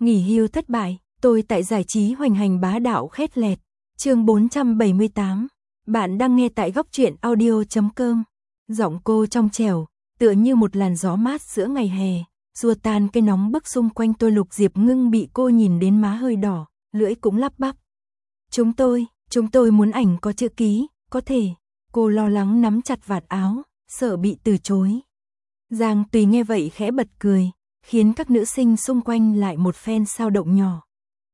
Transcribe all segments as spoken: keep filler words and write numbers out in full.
Nghỉ hưu thất bại, tôi tại giải trí hoành hành bá đạo khét lẹt. Chương bốn trăm bảy mươi tám. Bạn đang nghe tại góc truyện audio chấm com. Giọng cô trong trẻo, tựa như một làn gió mát giữa ngày hè, xua tan cái nóng bức xung quanh tôi. Lục Diệp Ngưng bị cô nhìn đến má hơi đỏ, lưỡi cũng lắp bắp. Chúng tôi, chúng tôi muốn ảnh có chữ ký, có thể. Cô lo lắng nắm chặt vạt áo, sợ bị từ chối. Giang Tùy nghe vậy khẽ bật cười, khiến các nữ sinh xung quanh lại một phen sao động nhỏ.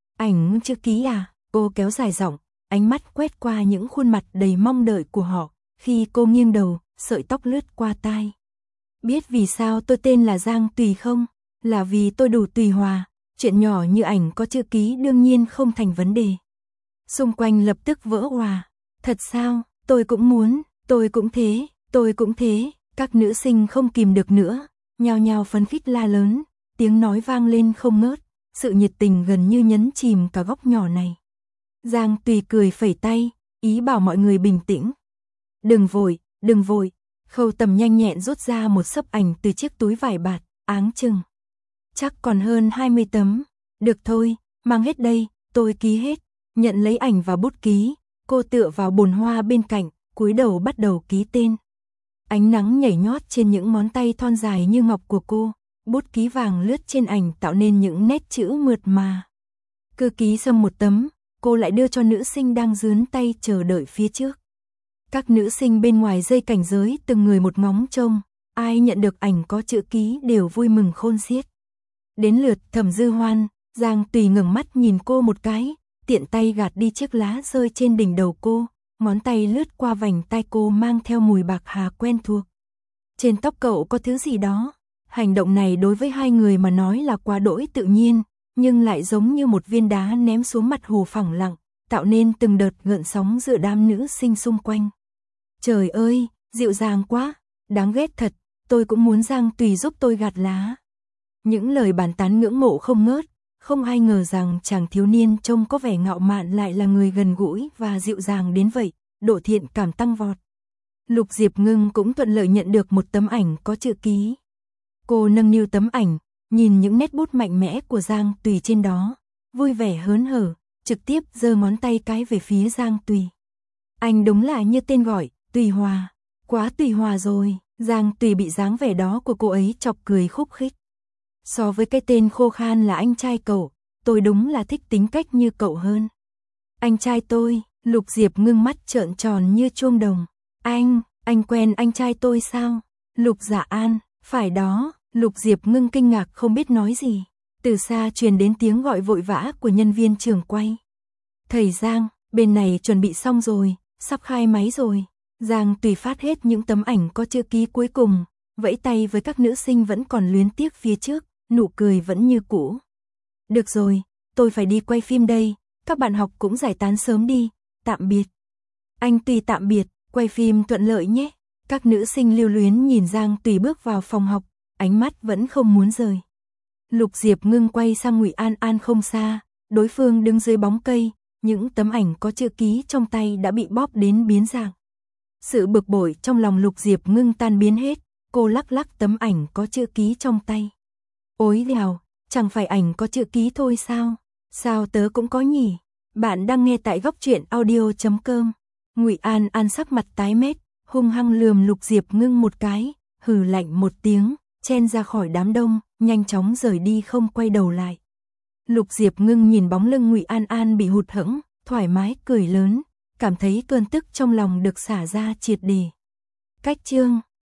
Ảnh chữ ký à? Cô kéo dài giọng, ánh mắt quét qua những khuôn mặt đầy mong đợi của họ. Khi cô nghiêng đầu, sợi tóc lướt qua tai. Biết vì sao tôi tên là Giang Tùy không? Là vì tôi đủ tùy hòa. Chuyện nhỏ như ảnh có chữ ký đương nhiên không thành vấn đề. Xung quanh lập tức vỡ òa. Thật sao? Tôi cũng muốn, tôi cũng thế, tôi cũng thế. Các nữ sinh không kìm được nữa, nhao nhao phấn khích la lớn, tiếng nói vang lên không ngớt, sự nhiệt tình gần như nhấn chìm cả góc nhỏ này. Giang Tùy cười phẩy tay, ý bảo mọi người bình tĩnh. Đừng vội, đừng vội. Khâu Tầm nhanh nhẹn rút ra một xấp ảnh từ chiếc túi vải bạt, áng chừng. Chắc còn hơn hai mươi tấm. Được thôi, mang hết đây, tôi ký hết. Nhận lấy ảnh và bút ký, cô tựa vào bồn hoa bên cạnh, cúi đầu bắt đầu ký tên. Ánh nắng nhảy nhót trên những ngón tay thon dài như ngọc của cô, bút ký vàng lướt trên ảnh tạo nên những nét chữ mượt mà. Cứ ký xong một tấm, cô lại đưa cho nữ sinh đang dướn tay chờ đợi phía trước. Các nữ sinh bên ngoài dây cảnh giới từng người một ngóng trông, ai nhận được ảnh có chữ ký đều vui mừng khôn xiết. Đến lượt Thẩm Dư Hoan, Giang Tùy ngẩng mắt nhìn cô một cái, tiện tay gạt đi chiếc lá rơi trên đỉnh đầu cô, ngón tay lướt qua vành tai cô mang theo mùi bạc hà quen thuộc. Trên tóc cậu có thứ gì đó. Hành động này đối với hai người mà nói là quá đỗi tự nhiên, nhưng lại giống như một viên đá ném xuống mặt hồ phẳng lặng, tạo nên từng đợt gợn sóng giữa đám nữ sinh xung quanh. Trời ơi, dịu dàng quá, đáng ghét thật, tôi cũng muốn Giang Tùy giúp tôi gạt lá. Những lời bàn tán ngưỡng mộ không ngớt, không ai ngờ rằng chàng thiếu niên trông có vẻ ngạo mạn lại là người gần gũi và dịu dàng đến vậy, độ thiện cảm tăng vọt. Lục Diệp Ngưng cũng thuận lợi nhận được một tấm ảnh có chữ ký. Cô nâng niu tấm ảnh, nhìn những nét bút mạnh mẽ của Giang Tùy trên đó, vui vẻ hớn hở, trực tiếp giơ ngón tay cái về phía Giang Tùy. Anh đúng là như tên gọi, Tùy Hòa, quá tùy hòa rồi. Giang Tùy bị dáng vẻ đó của cô ấy chọc cười khúc khích. So với cái tên khô khan là anh trai cậu, tôi đúng là thích tính cách như cậu hơn. Anh trai tôi, Lục Diệp Ngưng mắt trợn tròn như chuông đồng. Anh, anh quen anh trai tôi sao? Lục Dạ An, phải đó. Lục Diệp Ngưng kinh ngạc không biết nói gì. Từ xa truyền đến tiếng gọi vội vã của nhân viên trường quay. Thầy Giang, bên này chuẩn bị xong rồi, sắp khai máy rồi. Giang Tùy phát hết những tấm ảnh có chữ ký cuối cùng, vẫy tay với các nữ sinh vẫn còn luyến tiếc phía trước, nụ cười vẫn như cũ. Được rồi, tôi phải đi quay phim đây, các bạn học cũng giải tán sớm đi, tạm biệt. Anh Tùy tạm biệt, quay phim thuận lợi nhé. Các nữ sinh lưu luyến nhìn Giang Tùy bước vào phòng học, ánh mắt vẫn không muốn rời. Lục Diệp Ngưng quay sang Ngụy An An không xa, đối phương đứng dưới bóng cây, những tấm ảnh có chữ ký trong tay đã bị bóp đến biến dạng. Sự bực bội trong lòng Lục Diệp Ngưng tan biến hết, cô lắc lắc tấm ảnh có chữ ký trong tay. Ôi đèo, chẳng phải ảnh có chữ ký thôi sao? Sao tớ cũng có nhỉ? Bạn đang nghe tại góc truyện audio chấm com. Ngụy An An sắc mặt tái mét, hung hăng lườm Lục Diệp Ngưng một cái, hừ lạnh một tiếng, chen ra khỏi đám đông, nhanh chóng rời đi không quay đầu lại. Lục Diệp Ngưng nhìn bóng lưng Ngụy An An bị hụt hẫng, thoải mái cười lớn, cảm thấy cơn tức trong lòng được xả ra triệt để. Cách chương